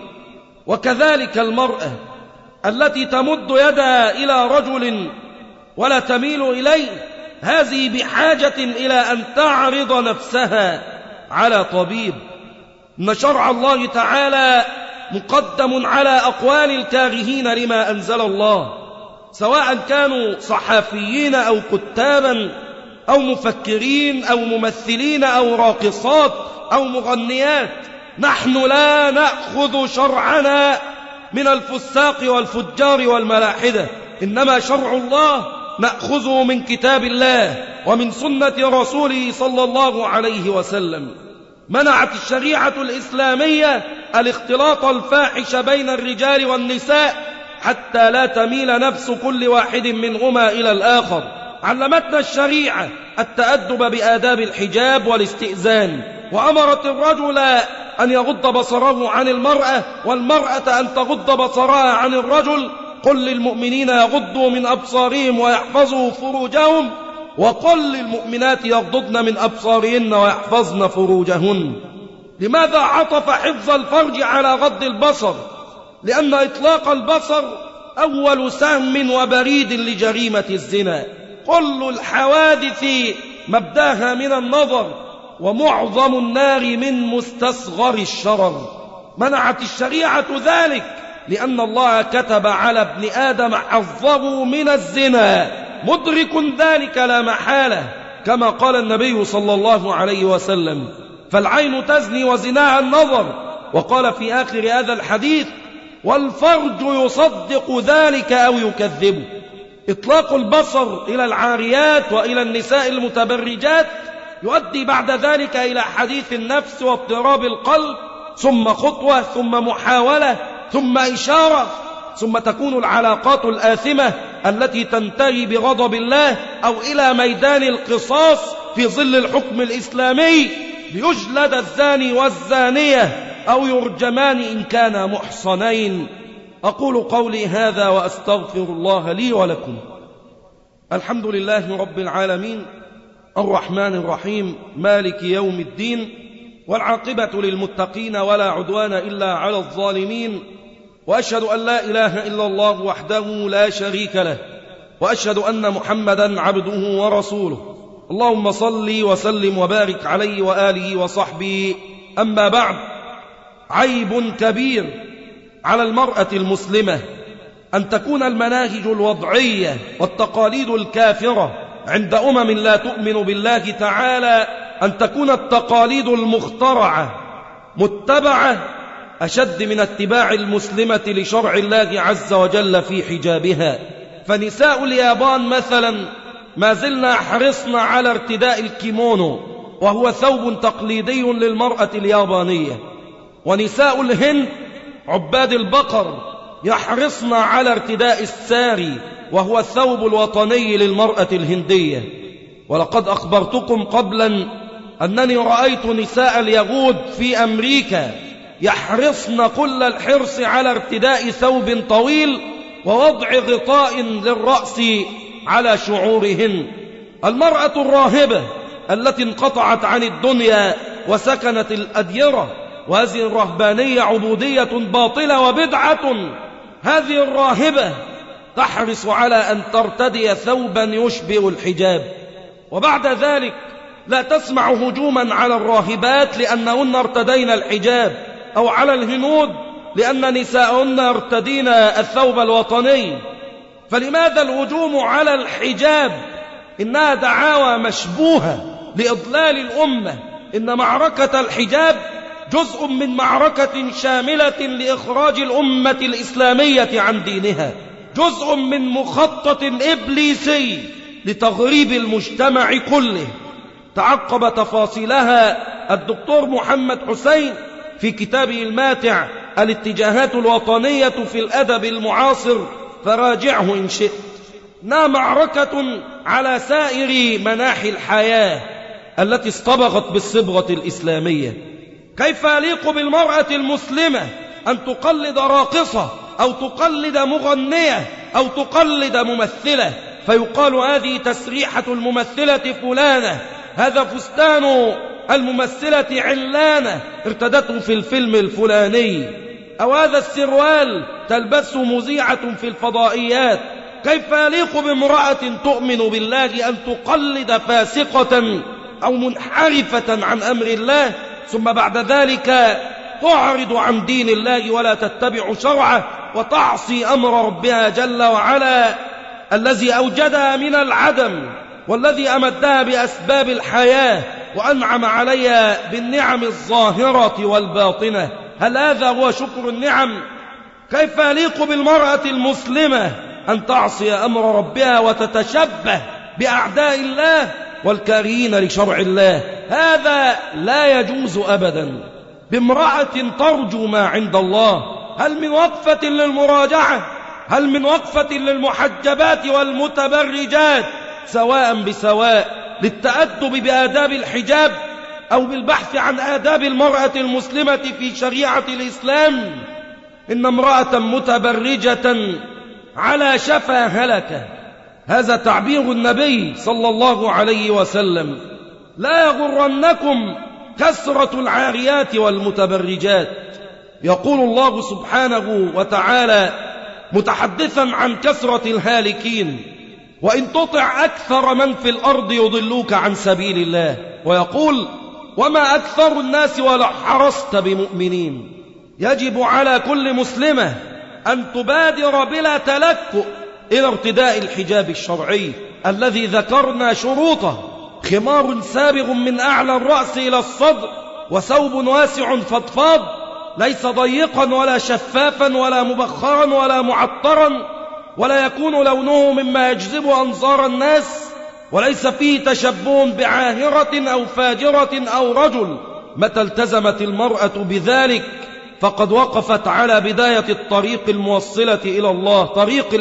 وكذلك المرأة التي تمد يدها إلى رجل ولا تميل إليه، هذه بحاجة إلى أن تعرض نفسها على طبيب. إن شرع الله تعالى مقدم على أقوال الكارهين لما أنزل الله، سواء كانوا صحفيين أو كتابا أو مفكرين أو ممثلين أو راقصات أو مغنيات. نحن لا نأخذ شرعنا من الفساق والفجار والملاحدة، إنما شرع الله نأخذه من كتاب الله ومن سنة رسوله صلى الله عليه وسلم. منعت الشريعة الإسلامية الاختلاط الفاحش بين الرجال والنساء حتى لا تميل نفس كل واحد منهما إلى الآخر. علمتنا الشريعة التأدب بآداب الحجاب والاستئذان، وأمرت الرجل أن يغض بصره عن المرأة، والمرأة أن تغض بصرها عن الرجل. قل للمؤمنين يغضوا من أبصارهم ويحفظوا فروجهم، وقل للمؤمنات يغضضن من أبصارهن ويحفظن فروجهن. لماذا عطف حفظ الفرج على غض البصر؟ لأن إطلاق البصر أول سهم وبريد لجريمة الزنا. كل الحوادث مبداها من النظر، ومعظم النار من مستصغر الشرر. منعت الشريعة ذلك لأن الله كتب على ابن آدم حظه من الزنا، مدرك ذلك لا محالة، كما قال النبي صلى الله عليه وسلم: فالعين تزني وزناها النظر. وقال في آخر هذا الحديث: والفرج يصدق ذلك أو يكذبه. إطلاق البصر إلى العاريات وإلى النساء المتبرجات يؤدي بعد ذلك إلى حديث النفس واضطراب القلب، ثم خطوة، ثم محاولة، ثم إشارة، ثم تكون العلاقات الآثمة التي تنتهي بغضب الله أو إلى ميدان القصاص في ظل الحكم الإسلامي، ليجلد الزاني والزانية أو يرجمان إن كانا محصنين. أقول قولي هذا وأستغفر الله لي ولكم. الحمد لله رب العالمين، الرحمن الرحيم، مالك يوم الدين، والعاقبة للمتقين ولا عدوان إلا على الظالمين. وأشهد أن لا إله إلا الله وحده لا شريك له، وأشهد أن محمدا عبده ورسوله. اللهم صل وسلم وبارك عليه وآله وصحبه. أما بعد، عيب كبير على المرأة المسلمة أن تكون المناهج الوضعية والتقاليد الكافرة عند أمم لا تؤمن بالله تعالى، أن تكون التقاليد المخترعة متبعة أشد من اتباع المسلمة لشرع الله عز وجل في حجابها. فنساء اليابان مثلا ما زلنا حرصنا على ارتداء الكيمونو، وهو ثوب تقليدي للمرأة اليابانية. ونساء الهند عباد البقر يحرصن على ارتداء الساري، وهو الثوب الوطني للمرأة الهندية. ولقد أخبرتكم قبلا أنني رأيت نساء اليهود في أمريكا يحرصن كل الحرص على ارتداء ثوب طويل ووضع غطاء للرأس على شعورهن. المرأة الراهبة التي انقطعت عن الدنيا وسكنت الأديرة، وهذه الرهبانية عبودية باطلة وبدعة. هذه الراهبة تحرص على أن ترتدي ثوبا يشبه الحجاب، وبعد ذلك لا تسمع هجوما على الراهبات لأنهن ارتدين الحجاب، أو على الهنود لأن نساءهن ارتدين الثوب الوطني. فلماذا الهجوم على الحجاب؟ إنها دعاوى مشبوهة لإضلال الأمة. إن معركة الحجاب جزء من معركة شاملة لإخراج الأمة الإسلامية عن دينها، جزء من مخطط إبليسي لتغريب المجتمع كله. تعقب تفاصيلها الدكتور محمد حسين في كتابه الماتع الاتجاهات الوطنية في الأدب المعاصر، فراجعه إن شئت. إنها معركة على سائر مناحي الحياة التي اصطبغت بالصبغة الإسلامية. كيف يليق بالمرأة المسلمة أن تقلد راقصة أو تقلد مغنية أو تقلد ممثلة، فيقال هذه تسريحة الممثلة فلانة، هذا فستان الممثلة علانة ارتدته في الفيلم الفلاني، أو هذا السروال تلبسه مذيعة في الفضائيات. كيف يليق بامرأة تؤمن بالله أن تقلد فاسقة أو منحرفة عن أمر الله، ثم بعد ذلك تعرض عن دين الله ولا تتبع شرعه وتعصي أمر ربها جل وعلا الذي أوجدها من العدم والذي أمدها بأسباب الحياة وأنعم عليها بالنعم الظاهرة والباطنة؟ هل هذا هو شكر النعم؟ كيف يليق بالمرأة المسلمة أن تعصي أمر ربها وتتشبه بأعداء الله والكارهين لشرع الله؟ هذا لا يجوز أبدا بامرأة ترجو ما عند الله. هل من وقفة للمراجعة؟ هل من وقفة للمحجبات والمتبرجات سواء بسواء للتأدب بآداب الحجاب أو بالبحث عن آداب المرأة المسلمة في شريعة الإسلام؟ إن امرأة متبرجة على شفا هلكة، هذا تعبير النبي صلى الله عليه وسلم. لا يغرنكم كثرة العاريات والمتبرجات. يقول الله سبحانه وتعالى متحدثا عن كثرة الهالكين: وإن تطع أكثر من في الأرض يضلوك عن سبيل الله. ويقول: وما أكثر الناس ولو حرصت بمؤمنين. يجب على كل مسلمة أن تبادر بلا تلكؤ إلى ارتداء الحجاب الشرعي الذي ذكرنا شروطه: خمار سابغ من أعلى الرأس إلى الصدر، وثوب واسع فضفاض ليس ضيقا ولا شفافا ولا مبخرا ولا معطرا، ولا يكون لونه مما يجذب أنظار الناس، وليس فيه تشبه بعاهرة أو فاجرة أو رجل. متى التزمت المرأة بذلك فقد وقفت على بداية الطريق الموصلة إلى الله، طريق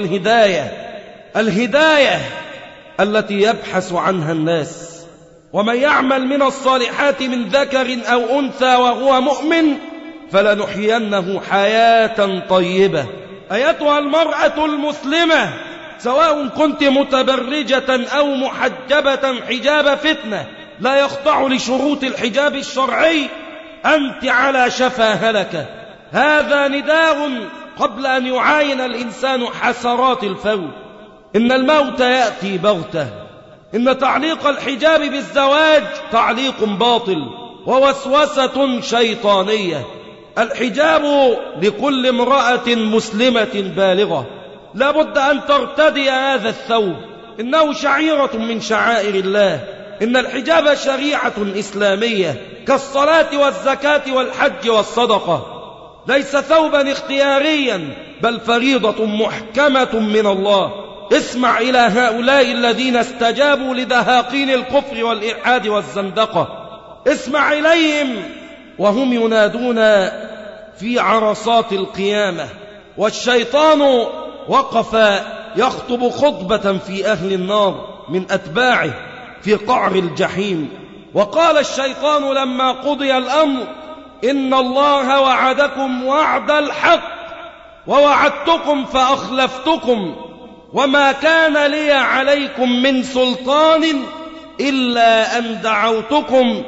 الهداية التي يبحث عنها الناس. ومن يعمل من الصالحات من ذكر أو أنثى وهو مؤمن فلنحيينه حياة طيبة. أيتها المرأة المسلمة، سواء كنت متبرجة أو محجبة حجاب فتنة لا يخضع لشروط الحجاب الشرعي، أنت على شفا هلكة. هذا نداء قبل أن يعاين الإنسان حسرات الفوت. إن الموت يأتي بغتة. إن تعليق الحجاب بالزواج تعليق باطل ووسوسة شيطانية. الحجاب لكل امرأة مسلمة بالغة لا بد أن ترتدي هذا الثوب، إنه شعيرة من شعائر الله. إن الحجاب شريعة إسلامية كالصلاة والزكاة والحج والصدقة، ليس ثوبا اختياريا بل فريضة محكمة من الله. اسمع إلى هؤلاء الذين استجابوا لدهاقين الكفر والإلحاد والزندقة، اسمع إليهم وهم ينادون في عرصات القيامة، والشيطان وقف يخطب خطبة في أهل النار من أتباعه في قعر الجحيم. وقال الشيطان لما قضي الأمر: إن الله وعدكم وعد الحق ووعدتكم فأخلفتكم وما كان لي عليكم من سلطان إلا أن دعوتكم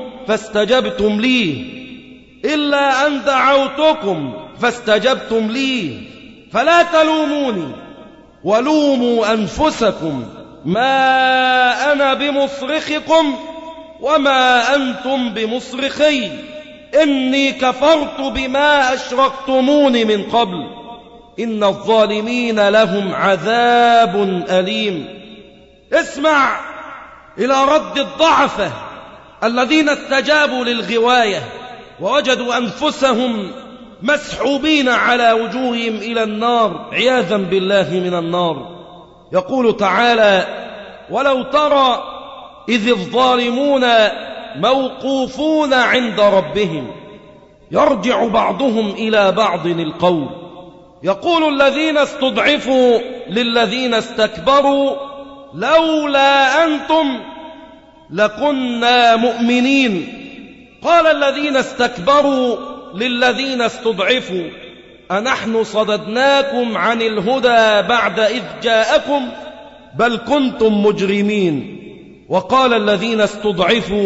فاستجبتم لي فلا تلوموني ولوموا أنفسكم ما أنا بمصرخكم وما أنتم بمصرخي إني كفرت بما أشركتمون من قبل إن الظالمين لهم عذاب أليم. اسمع إلى رد الضعفة الذين استجابوا للغواية ووجدوا أنفسهم مسحوبين على وجوههم إلى النار عياذا بالله من النار. يقول تعالى: ولو ترى إذ الظالمون موقوفون عند ربهم يرجع بعضهم إلى بعض القول يقول الذين استضعفوا للذين استكبروا لولا أنتم لكنا مؤمنين. قال الذين استكبروا للذين استضعفوا أنحن صددناكم عن الهدى بعد إذ جاءكم بل كنتم مجرمين. وقال الذين استضعفوا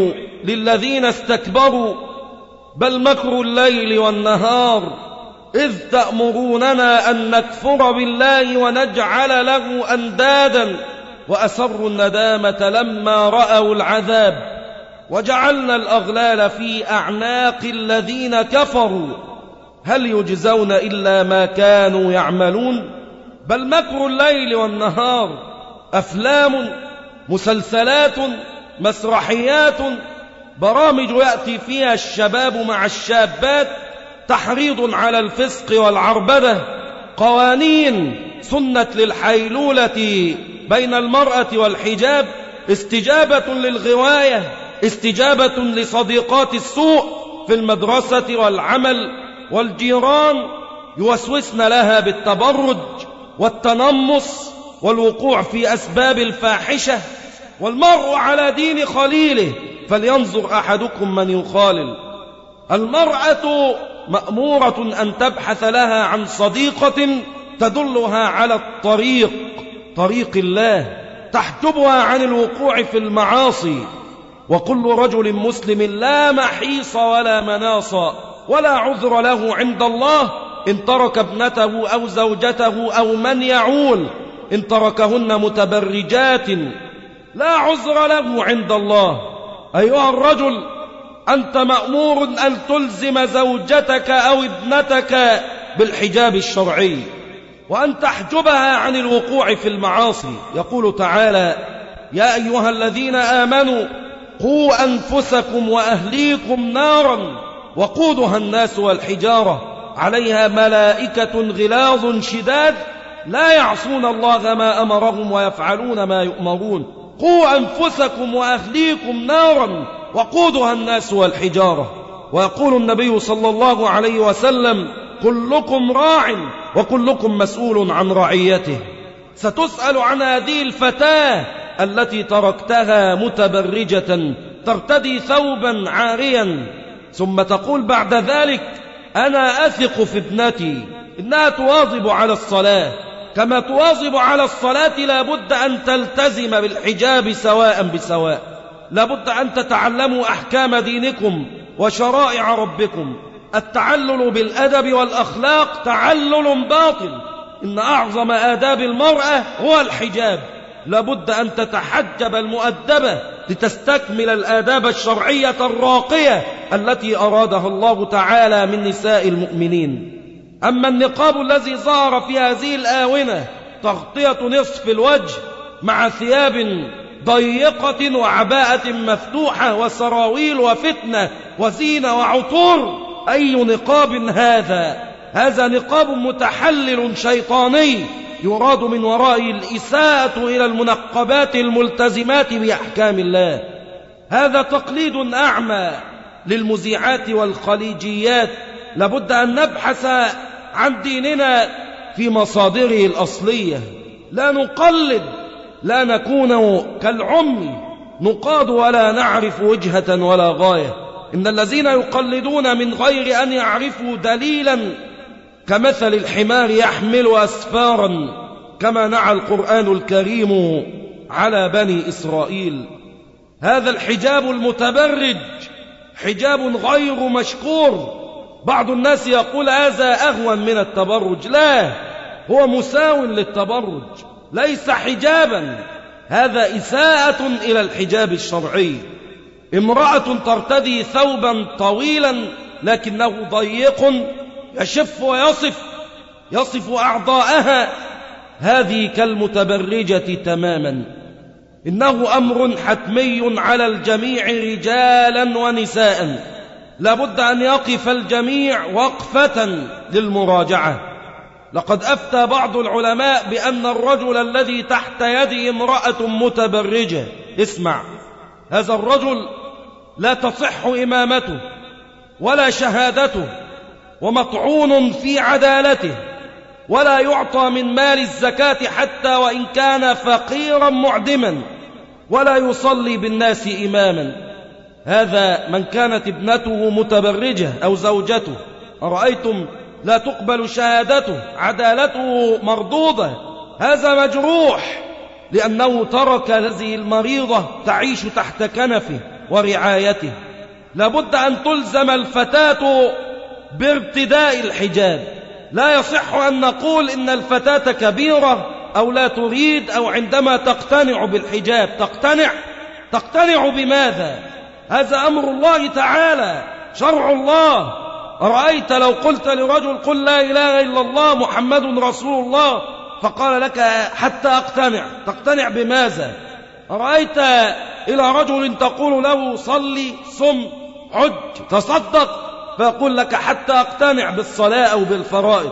للذين استكبروا بل مكر الليل والنهار إذ تأمروننا أن نكفر بالله ونجعل له أندادا وأسروا الندامة لما رأوا العذاب وجعلنا الأغلال في أعناق الذين كفروا هل يجزون إلا ما كانوا يعملون بل مكر الليل والنهار أفلام مسلسلات مسرحيات برامج يأتي فيها الشباب مع الشابات تحريض على الفسق والعربدة قوانين سنت للحيلولة بين المرأة والحجاب استجابة للغواية استجابة لصديقات السوء في المدرسة والعمل والجيران يوسوسن لها بالتبرج والتنمص والوقوع في أسباب الفاحشة والمرء على دين خليله فلينظر أحدكم من يخالل المرأة مأمورة أن تبحث لها عن صديقة تدلها على طريق الله تحجبها عن الوقوع في المعاصي وكل رجل مسلم لا محيص ولا مناص ولا عذر له عند الله إن ترك ابنته أو زوجته أو من يعول إن تركهن متبرجات لا عذر له عند الله أيها الرجل أنت مأمور أن تلزم زوجتك أو ابنتك بالحجاب الشرعي وأن تحجبها عن الوقوع في المعاصي يقول تعالى يا أيها الذين آمنوا قوا أنفسكم وأهليكم نارا وقودها الناس والحجارة عليها ملائكة غلاظ شداد لا يعصون الله ما أمرهم ويفعلون ما يؤمرون قوا أنفسكم وأهليكم نارا وقودها الناس والحجارة ويقول النبي صلى الله عليه وسلم كلكم راع وكلكم مسؤول عن رعيته ستسأل عن هذه الفتاة التي تركتها متبرجة ترتدي ثوبا عاريا ثم تقول بعد ذلك أنا أثق في ابنتي إنها تواظب على الصلاة كما تواظب على الصلاة لابد أن تلتزم بالحجاب سواء بسواء لابد أن تتعلموا أحكام دينكم وشرائع ربكم التعلل بالأدب والأخلاق تعلل باطل إن أعظم آداب المرأة هو الحجاب لابد أن تتحجب المؤدبة لتستكمل الآداب الشرعية الراقية التي أرادها الله تعالى من نساء المؤمنين أما النقاب الذي ظهر في هذه الآونة تغطية نصف الوجه مع ثياب ضيقة وعباءة مفتوحة وسراويل وفتنة وزينة وعطور أي نقاب هذا نقاب متحلل شيطاني يراد من ورائه الإساءة إلى المنقبات الملتزمات بأحكام الله هذا تقليد أعمى للمذيعات والخليجيات لابد أن نبحث عن ديننا في مصادره الأصلية لا نقلد لا نكون كالعمي نقاد ولا نعرف وجهة ولا غاية إن الذين يقلدون من غير أن يعرفوا دليلا كمثل الحمار يحمل أسفارا كما نعى القرآن الكريم على بني إسرائيل هذا الحجاب المتبرج حجاب غير مشكور بعض الناس يقول هذا أهون من التبرج لا هو مساو للتبرج ليس حجابا هذا إساءة إلى الحجاب الشرعي امرأة ترتدي ثوبا طويلا لكنه ضيق يشف يصف أعضاءها هذه كالمتبرجة تماما إنه أمر حتمي على الجميع رجالا ونساء لابد أن يقف الجميع وقفة للمراجعة لقد أفتى بعض العلماء بأن الرجل الذي تحت يده امرأة متبرجة اسمع هذا الرجل لا تصح إمامته ولا شهادته ومطعون في عدالته ولا يعطى من مال الزكاة حتى وإن كان فقيرا معدما ولا يصلي بالناس إماما هذا من كانت ابنته متبرجة أو زوجته أرأيتم لا تقبل شهادته عدالته مردودة هذا مجروح لأنه ترك هذه المريضة تعيش تحت كنفه ورعايته. لابد أن تلزم الفتاة بارتداء الحجاب. لا يصح أن نقول إن الفتاة كبيرة أو لا تريد، أو عندما تقتنع بالحجاب تقتنع بماذا؟ هذا أمر الله تعالى، شرع الله. أرأيت لو قلت لرجل قل لا إله إلا الله محمد رسول الله، فقال لك حتى أقتنع، تقتنع بماذا؟ أرأيت إلى رجل تقول له صلي صم حج تصدق، فيقول لك حتى أقتنع بالصلاة أو بالفرائض،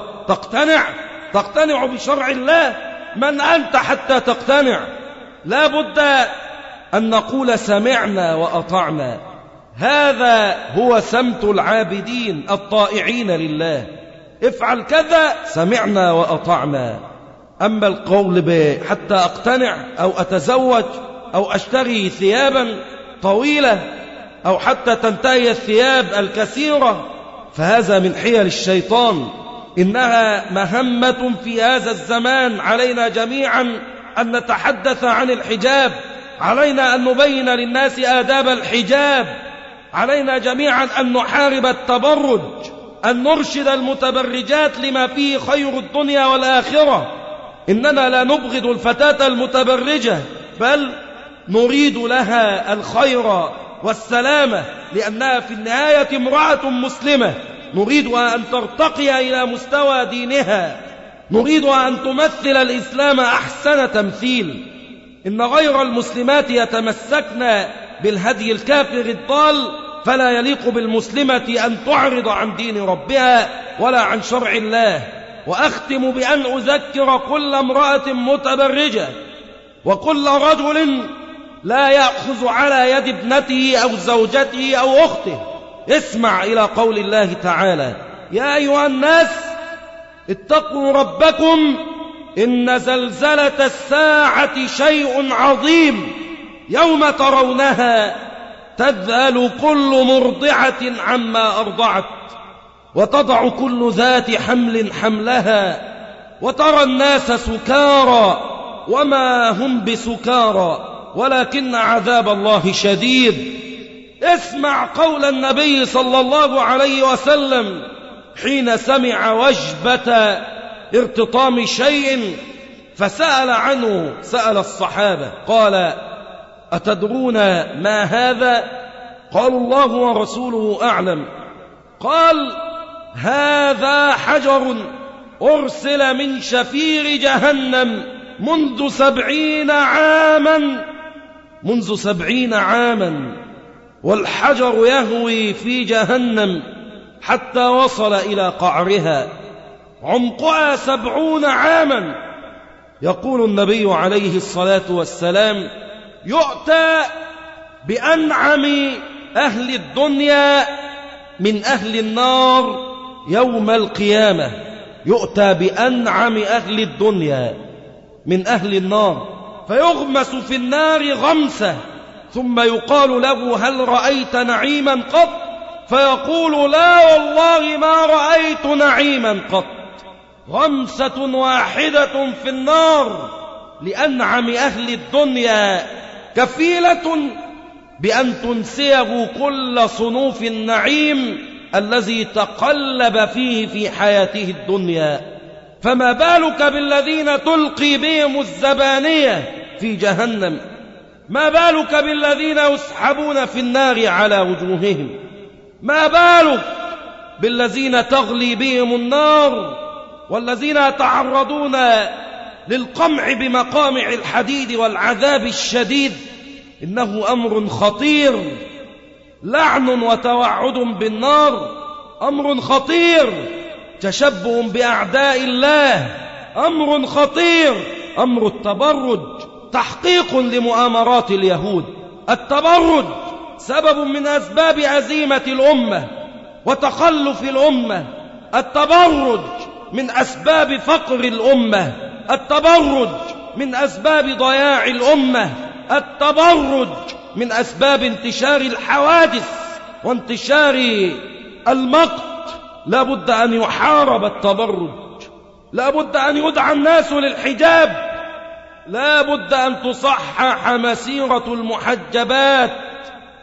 تقتنع بشرع الله؟ من أنت حتى تقتنع؟ لا بد أن نقول سمعنا وأطعنا. هذا هو سمت العابدين الطائعين لله. افعل كذا سمعنا وأطعنا. أما القول حتى أقتنع أو أتزوج أو أشتري ثيابا طويلة أو حتى تنتهي الثياب الكثيرة، فهذا من حيل الشيطان. إنها مهمة في هذا الزمان. علينا جميعا أن نتحدث عن الحجاب، علينا أن نبين للناس آداب الحجاب، علينا جميعا أن نحارب التبرج، أن نرشد المتبرجات لما فيه خير الدنيا والآخرة. إننا لا نبغض الفتاة المتبرجة، بل نريد لها الخير والسلامة، لأنها في النهاية امرأة مسلمة. نريدها أن ترتقي إلى مستوى دينها، نريدها أن تمثل الإسلام أحسن تمثيل. إن غير المسلمات يتمسكن بالهدي الكافر الضال، فلا يليق بالمسلمة أن تعرض عن دين ربها ولا عن شرع الله. وأختم بأن أذكر كل امرأة متبرجة وكل رجل لا يأخذ على يد ابنته أو زوجته أو أخته. اسمع إلى قول الله تعالى: يا أيها الناس اتقوا ربكم إن زلزلة الساعة شيء عظيم، يوم ترونها تذهل كل مرضعة عما أرضعت وتضع كل ذات حمل حملها وترى الناس سكارى وما هم بسكارى ولكن عذاب الله شديد. اسمع قول النبي صلى الله عليه وسلم حين سمع وجبة ارتطام شيء فسأل عنه، سأل الصحابة قال: أتدرون ما هذا؟ قالوا: الله ورسوله أعلم. قال: هذا حجر أرسل من شفير جهنم منذ 70 عاما، والحجر يهوي في جهنم حتى وصل إلى قعرها، عمقها 70 عاما. يقول النبي عليه الصلاة والسلام: يؤتى بأنعم أهل الدنيا من أهل النار يوم القيامة. يؤتى بأنعم أهل الدنيا من أهل النار فيغمس في النار غمسة، ثم يقال له: هل رأيت نعيما قط؟ فيقول: لا والله ما رأيت نعيما قط. غمسة واحدة في النار لأنعم أهل الدنيا كفيلة بأن تنسيه كل صنوف النعيم الذي تقلب فيه في حياته الدنيا. فما بالك بالذين تلقي بهم الزبانية في جهنم؟ ما بالك بالذين يسحبون في النار على وجوههم؟ ما بالك بالذين تغلي بهم النار والذين يتعرضون للقمع بمقامع الحديد والعذاب الشديد؟ إنه أمر خطير. لعن وتوعد بالنار أمر خطير. تشبه بأعداء الله أمر خطير. أمر التبرج تحقيق لمؤامرات اليهود. التبرج سبب من أسباب هزيمة الأمة وتخلف الأمة. التبرج من أسباب فقر الأمة. التبرج من أسباب ضياع الأمة. التبرج من أسباب انتشار الحوادث وانتشار المقت. لا بد أن يحارب التبرج، لا بد أن يدعى الناس للحجاب، لا بد أن تصحح مسيرة المحجبات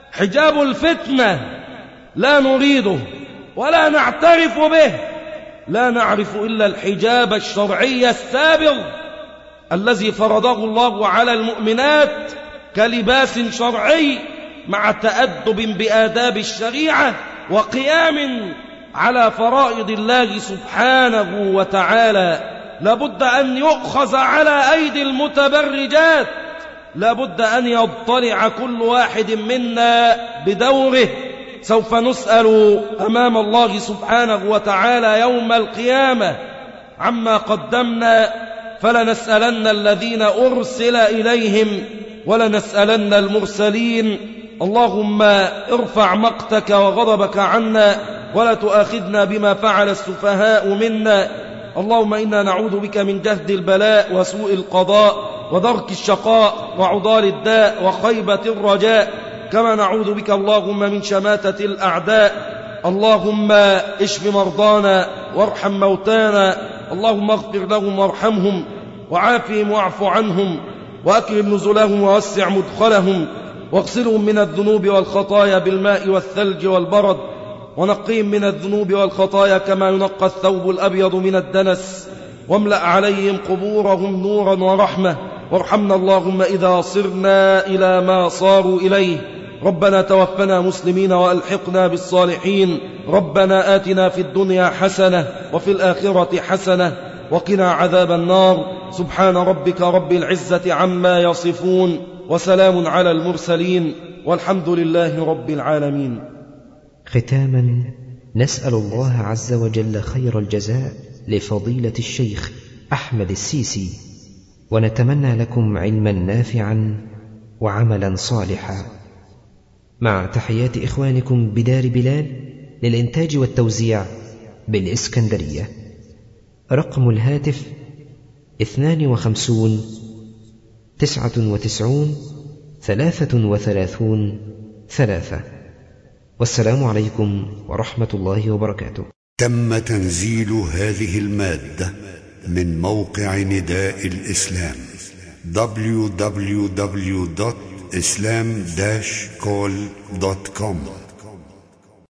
حجاب الفتنة لا نريده ولا نعترف به، لا نعرف إلا الحجاب الشرعي السابغ الذي فرضه الله على المؤمنات كلباس شرعي مع تأدب بآداب الشريعة وقيام على فرائض الله سبحانه وتعالى. لابد أن يؤخذ على أيدي المتبرجات، لابد أن يضطلع كل واحد منا بدوره. سوف نسأل أمام الله سبحانه وتعالى يوم القيامة عما قدمنا، فلنسألن الذين أرسل إليهم ولنسألن المرسلين. اللهم ارفع مقتك وغضبك عنا ولا تؤاخذنا بما فعل السفهاء منا. اللهم إنا نعوذ بك من جهد البلاء وسوء القضاء ودرك الشقاء وعضال الداء وخيبة الرجاء، كما نعوذ بك اللهم من شماتة الأعداء. اللهم اشف مرضانا وارحم موتانا، اللهم اغفر لهم وارحمهم وعافهم واعف عنهم وأكرم نزلهم ووسع مدخلهم واغسلهم من الذنوب والخطايا بالماء والثلج والبرد، ونقيهم من الذنوب والخطايا كما ينقى الثوب الأبيض من الدنس، واملأ عليهم قبورهم نورا ورحمة. وارحمنا اللهم إذا صرنا إلى ما صاروا إليه. ربنا توفنا مسلمين وألحقنا بالصالحين. ربنا آتنا في الدنيا حسنة وفي الآخرة حسنة وقنا عذاب النار. سبحان ربك رب العزة عما يصفون وسلام على المرسلين والحمد لله رب العالمين. ختاما نسأل الله عز وجل خير الجزاء لفضيلة الشيخ أحمد السيسي، ونتمنى لكم علما نافعا وعملا صالحا، مع تحيات إخوانكم بدار بلال للإنتاج والتوزيع بالإسكندرية. رقم الهاتف 52 99 33 3. والسلام عليكم ورحمة الله وبركاته. تم تنزيل هذه المادة من موقع نداء الإسلام www.islam-call.com